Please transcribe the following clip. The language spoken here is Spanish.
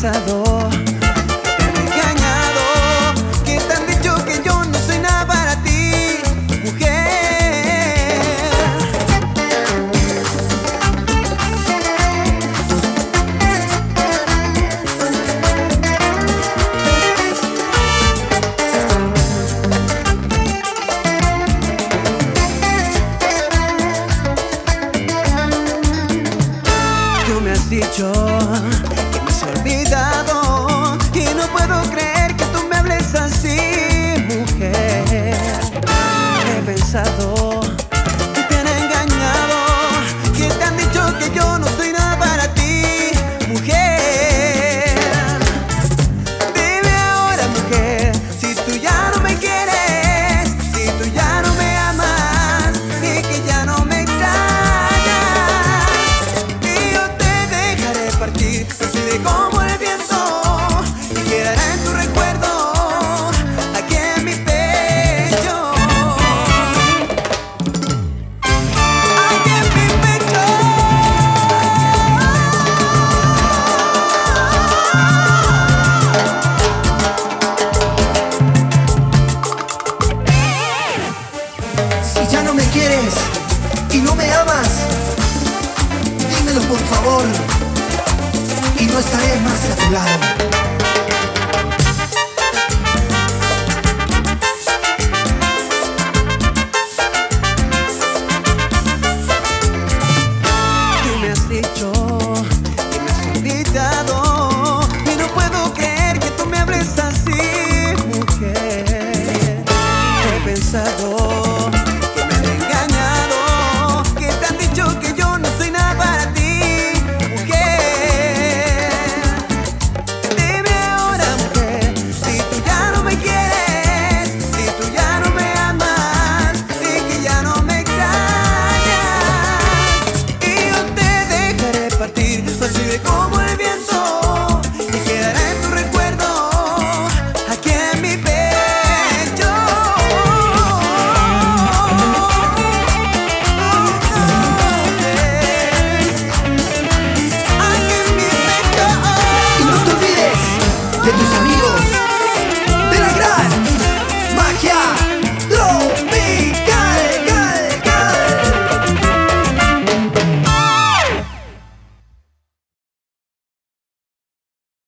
pensado que te han engañado, que te han dicho que yo no soy nada para ti, mujer. Tú me has dicho que me has olvidado y no puedo creer que tú me hables así, mujer. He pensado que te han engañado, que te han dicho que yo no soy nada para ti, mujer. Dime ahora, mujer, si tú ya no me quieres, si tú ya no me amas y que ya no me extrañas, y yo te dejaré partir así de como el viento y quedará en tu recuerdo aquí en mi pecho, aquí en mi pecho. Si ya no me quieres y no me amas, dímelo por favor y no estaré más a tu lado.